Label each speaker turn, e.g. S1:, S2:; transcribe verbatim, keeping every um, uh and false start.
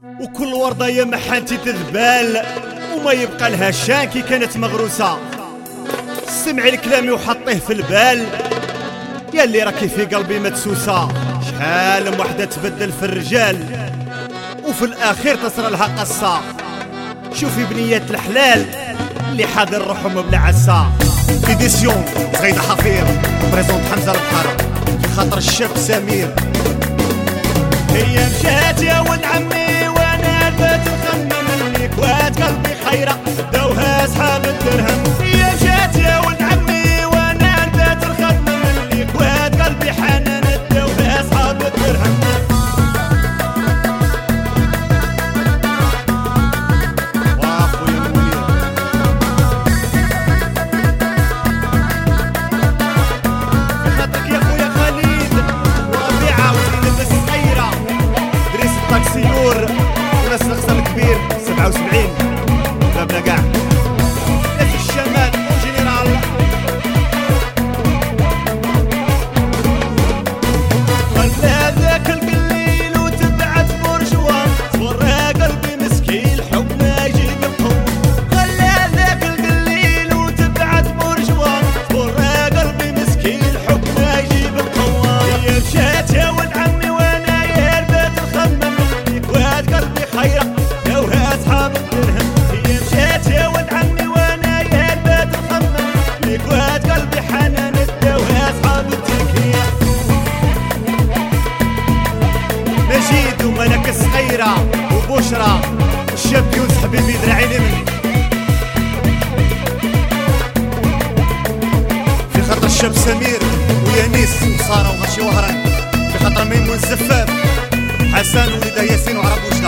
S1: وكل وردة يا محانتي تذبال وما يبقى لها شان كي كانت مغروسة. سمعي لكلامي وحطيه في البال يا اللي راكي في قلبي مدسوسة. شحال من وحدة تبدل في الرجال وفي الأخير تصرى لها قصة. شوفي بنيات الحلال اللي حاضر روحهم بلا عسى. إديسيون زغيدة حفير بريزونت حمزة البحر خاطر الشاب سمير. هي مشات يا ولد عمي وانا البات نخمم ليك واد قلبي خيرة داوها صحاب الدرهم. هي مشات يا ولد عمي وانا البات نخمم ليك واد قلبي حنان داوها صحاب الدرهم. وناس الخصم الكبير سبعة وسبعين بابنا كاع ناس الشمال وجنرال. خلى ذاك القليل وتبعت برجوان ورا قلبي مسكين الحب ما يجيب القوة. خلى ذاك القليل وتبعت برجوان ورا قلبي مسكين الحب ما يجيب القوة. هي مشات يا ولد عمي وانا يا البيت نخمم ليك واد قلبي خيرة دوها أصحاب الدرهم. هي مشات يا ولد عمي وانا يا البيت نخمم ليك واد قلبي حنان دوها أصحاب التكية. مجيد وملك الصغيرة وبشرى والشاب يوسف حبيبي ذراعي اليمين. في خاطر الشاب سمير ويانيس وسارة وغشي وهران. في خاطر ميمون الزفاف حسن ولده ياسين وعرب